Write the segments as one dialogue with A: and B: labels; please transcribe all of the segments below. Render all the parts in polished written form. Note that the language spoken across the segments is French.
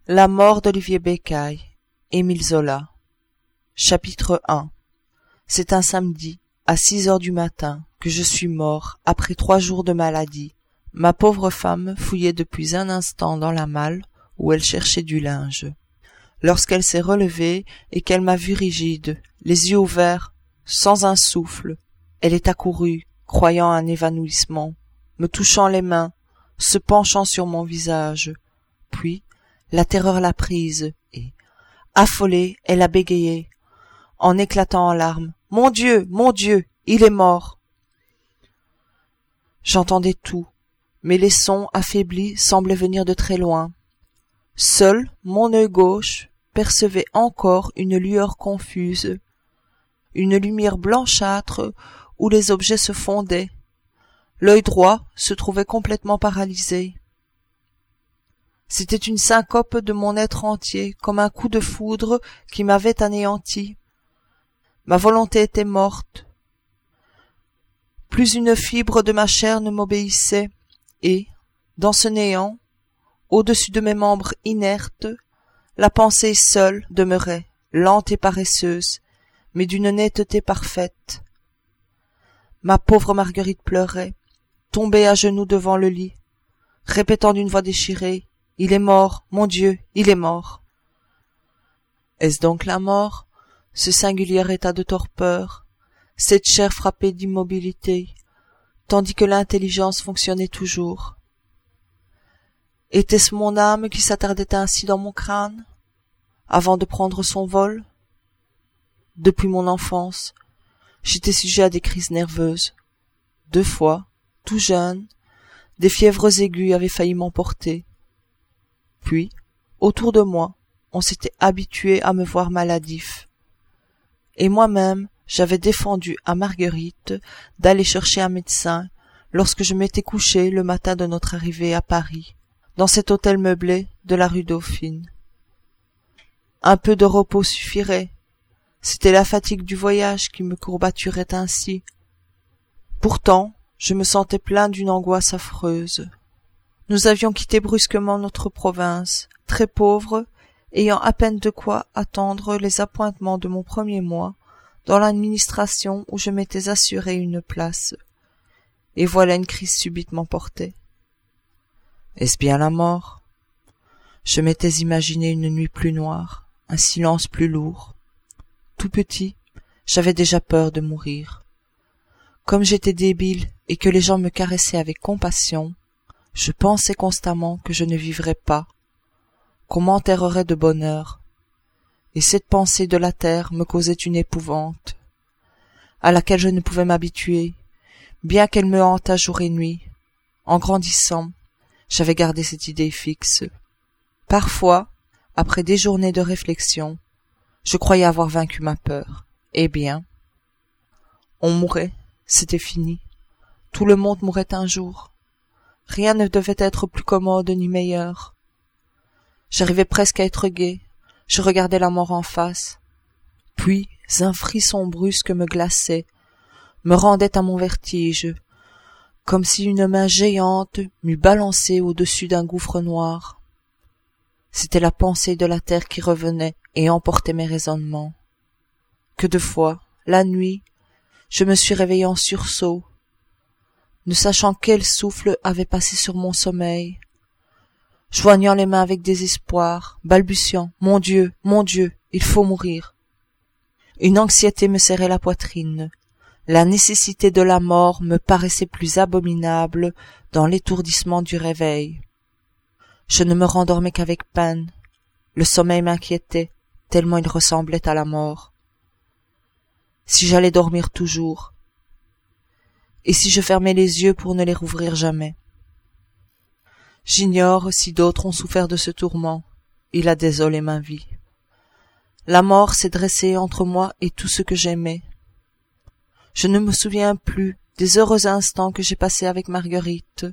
A: La mort d'Olivier Bécaye, Émile Zola. Chapitre 1. C'est un samedi, à 6 heures du matin, que je suis mort, après 3 jours de maladie. Ma pauvre femme fouillait depuis un instant dans la malle, où elle cherchait du linge. Lorsqu'elle s'est relevée et qu'elle m'a vu rigide, les yeux ouverts, sans un souffle, elle est accourue, croyant un évanouissement, me touchant les mains, se penchant sur mon visage. Puis, la terreur l'a prise, et, affolée, elle a bégayé, en éclatant en larmes. « Mon Dieu, il est mort !» J'entendais tout, mais les sons affaiblis semblaient venir de très loin. Seul mon œil gauche percevait encore une lueur confuse, une lumière blanchâtre où les objets se fondaient. L'œil droit se trouvait complètement paralysé. C'était une syncope de mon être entier, comme un coup de foudre qui m'avait anéanti. Ma volonté était morte. Plus une fibre de ma chair ne m'obéissait, et, dans ce néant, au-dessus de mes membres inertes, la pensée seule demeurait, lente et paresseuse, mais d'une netteté parfaite. Ma pauvre Marguerite pleurait, tombée à genoux devant le lit, répétant d'une voix déchirée: « Il est mort, mon Dieu, il est mort !» Est-ce donc la mort, ce singulier état de torpeur, cette chair frappée d'immobilité, tandis que l'intelligence fonctionnait toujours? Était-ce mon âme qui s'attardait ainsi dans mon crâne, avant de prendre son vol? Depuis mon enfance, j'étais sujet à des crises nerveuses. 2 fois, tout jeune, des fièvres aiguës avaient failli m'emporter. Puis, autour de moi, on s'était habitué à me voir maladif. Et moi-même, j'avais défendu à Marguerite d'aller chercher un médecin lorsque je m'étais couché le matin de notre arrivée à Paris, dans cet hôtel meublé de la rue Dauphine. Un peu de repos suffirait. C'était la fatigue du voyage qui me courbaturait ainsi. Pourtant, je me sentais plein d'une angoisse affreuse. Nous avions quitté brusquement notre province, très pauvre, ayant à peine de quoi attendre les appointements de mon premier mois dans l'administration où je m'étais assuré une place. Et voilà une crise subite m'emportait. Est-ce bien la mort? Je m'étais imaginé une nuit plus noire, un silence plus lourd. Tout petit, j'avais déjà peur de mourir. Comme j'étais débile et que les gens me caressaient avec compassion, je pensais constamment que je ne vivrais pas, qu'on m'enterrerait de bonne heure, et cette pensée de la terre me causait une épouvante, à laquelle je ne pouvais m'habituer, bien qu'elle me hantât jour et nuit. En grandissant, j'avais gardé cette idée fixe. Parfois, après des journées de réflexion, je croyais avoir vaincu ma peur. Eh bien, on mourait, c'était fini. Tout le monde mourrait un jour. Rien ne devait être plus commode ni meilleur. J'arrivais presque à être gai. Je regardais la mort en face. Puis un frisson brusque me glaçait, me rendait à mon vertige, comme si une main géante m'eût balancé au-dessus d'un gouffre noir. C'était la pensée de la terre qui revenait et emportait mes raisonnements. Que de fois, la nuit, je me suis réveillé en sursaut, ne sachant quel souffle avait passé sur mon sommeil, joignant les mains avec désespoir, balbutiant « Mon Dieu, il faut mourir !» Une anxiété me serrait la poitrine. La nécessité de la mort me paraissait plus abominable dans l'étourdissement du réveil. Je ne me rendormais qu'avec peine. Le sommeil m'inquiétait, tellement il ressemblait à la mort. Si j'allais dormir toujours, et si je fermais les yeux pour ne les rouvrir jamais? J'ignore si d'autres ont souffert de ce tourment. Il a désolé ma vie. La mort s'est dressée entre moi et tout ce que j'aimais. Je ne me souviens plus des heureux instants que j'ai passés avec Marguerite.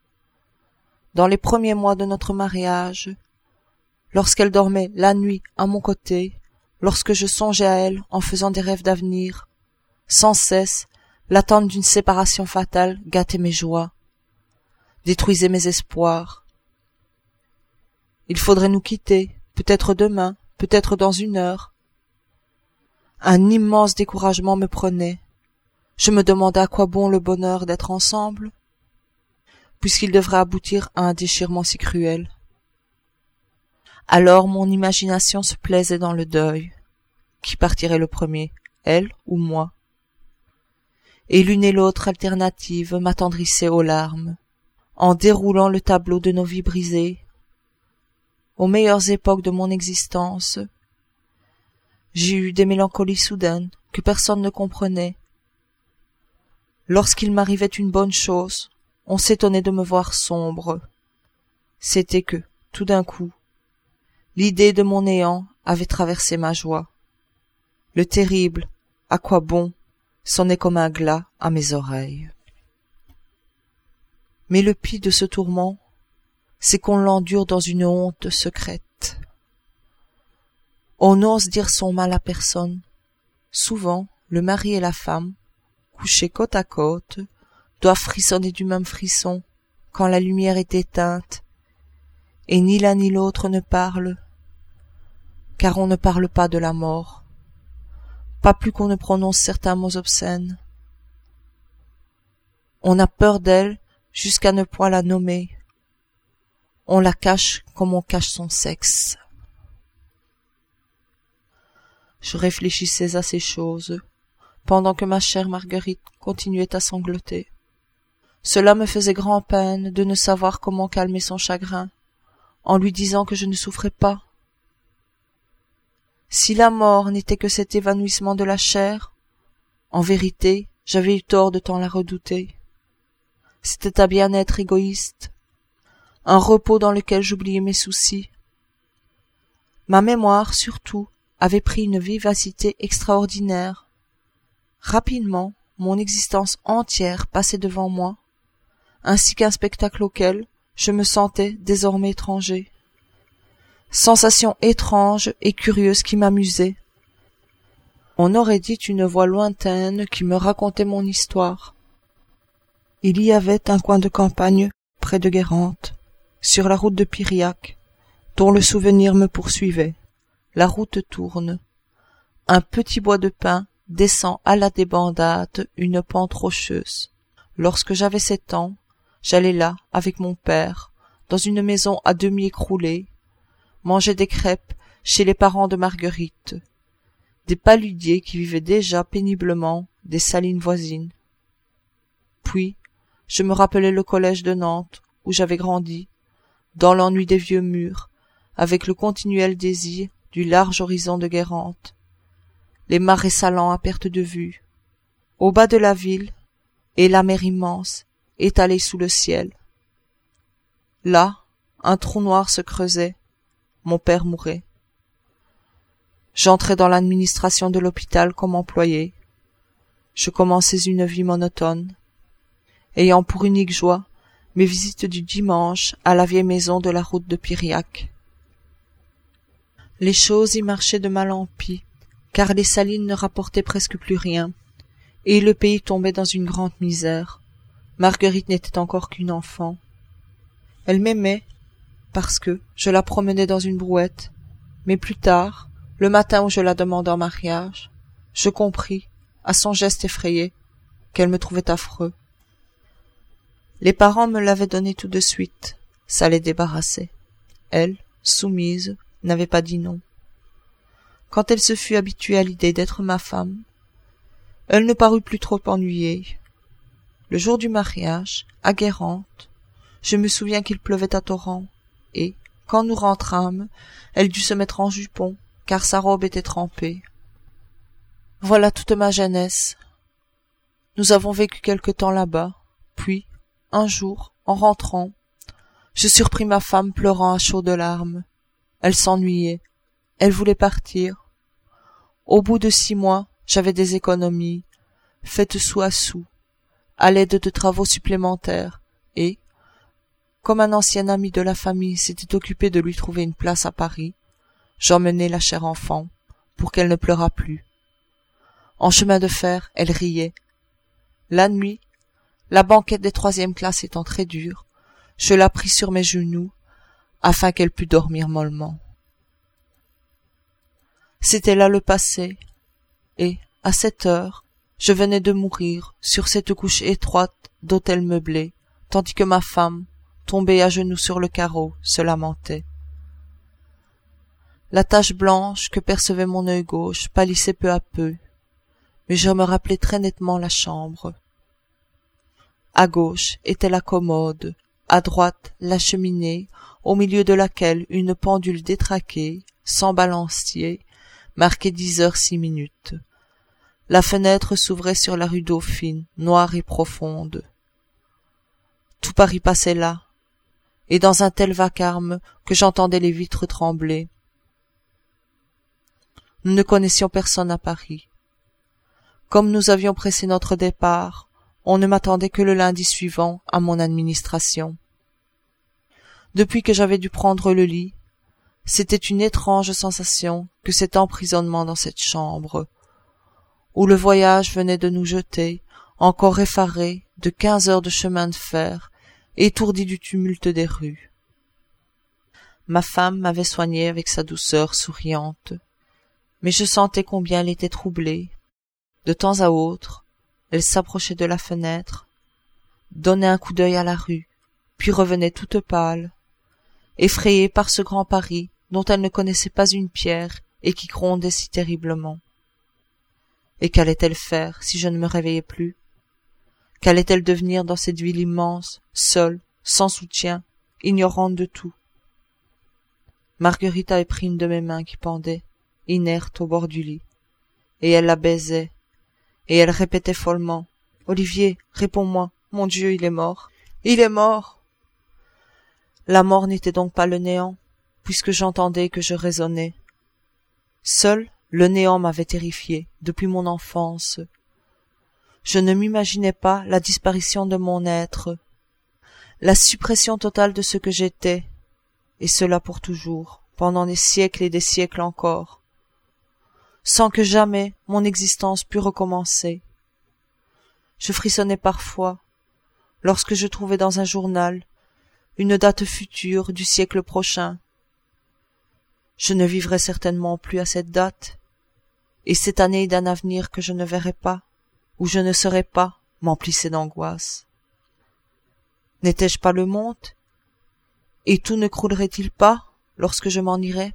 A: Dans les premiers mois de notre mariage, lorsqu'elle dormait la nuit à mon côté, lorsque je songeais à elle en faisant des rêves d'avenir, sans cesse, l'attente d'une séparation fatale gâtait mes joies, détruisait mes espoirs. Il faudrait nous quitter, peut-être demain, peut-être dans 1 heure. Un immense découragement me prenait. Je me demandais à quoi bon le bonheur d'être ensemble, puisqu'il devrait aboutir à un déchirement si cruel. Alors mon imagination se plaisait dans le deuil. Qui partirait le premier, elle ou moi? Et l'une et l'autre alternative m'attendrissaient aux larmes, en déroulant le tableau de nos vies brisées. Aux meilleures époques de mon existence, j'ai eu des mélancolies soudaines que personne ne comprenait. Lorsqu'il m'arrivait une bonne chose, on s'étonnait de me voir sombre. C'était que, tout d'un coup, l'idée de mon néant avait traversé ma joie. Le terrible, à quoi bon, sonnait comme un glas à mes oreilles. Mais le pis de ce tourment, c'est qu'on l'endure dans une honte secrète. On n'ose dire son mal à personne. Souvent, le mari et la femme, couchés côte à côte, doivent frissonner du même frisson quand la lumière est éteinte, et ni l'un ni l'autre ne parle, car on ne parle pas de la mort, pas plus qu'on ne prononce certains mots obscènes. On a peur d'elle jusqu'à ne point la nommer. On la cache comme on cache son sexe. Je réfléchissais à ces choses, pendant que ma chère Marguerite continuait à sangloter. Cela me faisait grand-peine de ne savoir comment calmer son chagrin, en lui disant que je ne souffrais pas. Si la mort n'était que cet évanouissement de la chair, en vérité, j'avais eu tort de tant la redouter. C'était un bien-être égoïste, un repos dans lequel j'oubliais mes soucis. Ma mémoire, surtout, avait pris une vivacité extraordinaire. Rapidement, mon existence entière passait devant moi, ainsi qu'un spectacle auquel je me sentais désormais étranger. Sensation étrange et curieuse qui m'amusait. On aurait dit une voix lointaine qui me racontait mon histoire. Il y avait un coin de campagne près de Guérande, sur la route de Piriac, dont le souvenir me poursuivait. La route tourne. Un petit bois de pin descend à la débandade une pente rocheuse. Lorsque j'avais 7 ans, j'allais là, avec mon père, dans une maison à demi écroulée, manger des crêpes chez les parents de Marguerite, des paludiers qui vivaient déjà péniblement des salines voisines. Puis, je me rappelais le collège de Nantes, où j'avais grandi, dans l'ennui des vieux murs, avec le continuel désir du large horizon de Guérande, les marais salants à perte de vue. Au bas de la ville, et la mer immense, étalée sous le ciel. Là, un trou noir se creusait. Mon père mourait. J'entrais dans l'administration de l'hôpital comme employé. Je commençais une vie monotone, ayant pour unique joie mes visites du dimanche à la vieille maison de la route de Piriac. Les choses y marchaient de mal en pis, car les salines ne rapportaient presque plus rien, et le pays tombait dans une grande misère. Marguerite n'était encore qu'une enfant. Elle m'aimait, parce que je la promenais dans une brouette, mais plus tard, le matin où je la demandai en mariage, je compris, à son geste effrayé, qu'elle me trouvait affreux. Les parents me l'avaient donné tout de suite, ça les débarrassait. Elle, soumise, n'avait pas dit non. Quand elle se fut habituée à l'idée d'être ma femme, elle ne parut plus trop ennuyée. Le jour du mariage, à Guérande, je me souviens qu'il pleuvait à torrents, et, quand nous rentrâmes, elle dut se mettre en jupon, car sa robe était trempée. Voilà toute ma jeunesse. Nous avons vécu quelque temps là-bas, puis, un jour, en rentrant, je surpris ma femme pleurant à chaudes larmes. Elle s'ennuyait, elle voulait partir. Au bout de 6 mois, j'avais des économies, faites sou à sou, à l'aide de travaux supplémentaires, et, comme un ancien ami de la famille s'était occupé de lui trouver une place à Paris, j'emmenai la chère enfant, pour qu'elle ne pleurât plus. En chemin de fer, elle riait. La nuit, la banquette des 3e classes étant très dure, je la pris sur mes genoux, afin qu'elle pût dormir mollement. C'était là le passé, et, à cette heure, je venais de mourir sur cette couche étroite d'hôtel meublé, tandis que ma femme, tombée à genoux sur le carreau, se lamentait. La tache blanche que percevait mon œil gauche pâlissait peu à peu, mais je me rappelais très nettement la chambre. À gauche était la commode, à droite la cheminée, au milieu de laquelle une pendule détraquée, sans balancier, marquait 10h06. La fenêtre s'ouvrait sur la rue Dauphine, noire et profonde. Tout Paris passait là, et dans un tel vacarme que j'entendais les vitres trembler. Nous ne connaissions personne à Paris. Comme nous avions pressé notre départ, on ne m'attendait que le lundi suivant à mon administration. Depuis que j'avais dû prendre le lit, c'était une étrange sensation que cet emprisonnement dans cette chambre, où le voyage venait de nous jeter, encore effarés, de 15 heures de chemin de fer, étourdis du tumulte des rues. Ma femme m'avait soigné avec sa douceur souriante, mais je sentais combien elle était troublée. De temps à autre, elle s'approchait de la fenêtre, donnait un coup d'œil à la rue, puis revenait toute pâle, effrayée par ce grand Paris dont elle ne connaissait pas une pierre et qui grondait si terriblement. Et qu'allait-elle faire si je ne me réveillais plus? Qu'allait-elle devenir dans cette ville immense, seule, sans soutien, ignorante de tout? Marguerite avait pris une de mes mains qui pendait, inerte au bord du lit, et elle la baisait, et elle répétait follement: « Olivier, réponds-moi, mon Dieu, il est mort, il est mort !» La mort n'était donc pas le néant, puisque j'entendais que je raisonnais. Seul le néant m'avait terrifié depuis mon enfance. Je ne m'imaginais pas la disparition de mon être, la suppression totale de ce que j'étais, et cela pour toujours, pendant des siècles et des siècles encore, sans que jamais mon existence pût recommencer. Je frissonnais parfois, lorsque je trouvais dans un journal une date future du siècle prochain. Je ne vivrai certainement plus à cette date, et cette année d'un avenir que je ne verrai pas, ou je ne serai pas, m'emplissait d'angoisse. N'étais-je pas le monde? Et tout ne croulerait-il pas lorsque je m'en irais?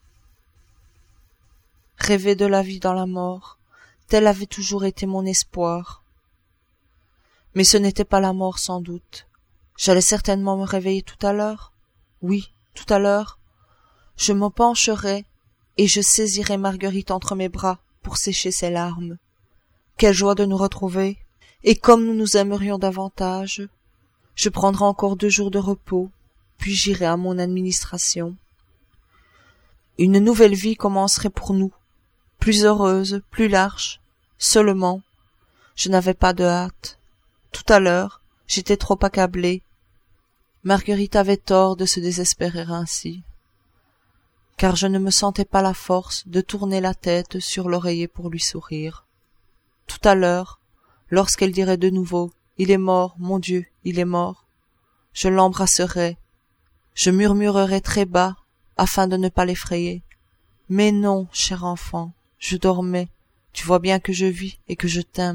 A: Rêver de la vie dans la mort, tel avait toujours été mon espoir. Mais ce n'était pas la mort sans doute. J'allais certainement me réveiller tout à l'heure. Oui, tout à l'heure. Je me pencherais et je saisirais Marguerite entre mes bras pour sécher ses larmes. Quelle joie de nous retrouver! Et comme nous nous aimerions davantage, je prendrai encore 2 jours de repos, puis j'irai à mon administration. Une nouvelle vie commencerait pour nous, plus heureuse, plus large. Seulement, je n'avais pas de hâte. Tout à l'heure, j'étais trop accablée. Marguerite avait tort de se désespérer ainsi, car je ne me sentais pas la force de tourner la tête sur l'oreiller pour lui sourire. Tout à l'heure, lorsqu'elle dirait de nouveau « Il est mort, mon Dieu, il est mort », je l'embrasserais, je murmurerais très bas afin de ne pas l'effrayer. « Mais non, cher enfant, je dormais, tu vois bien que je vis et que je t'aime. »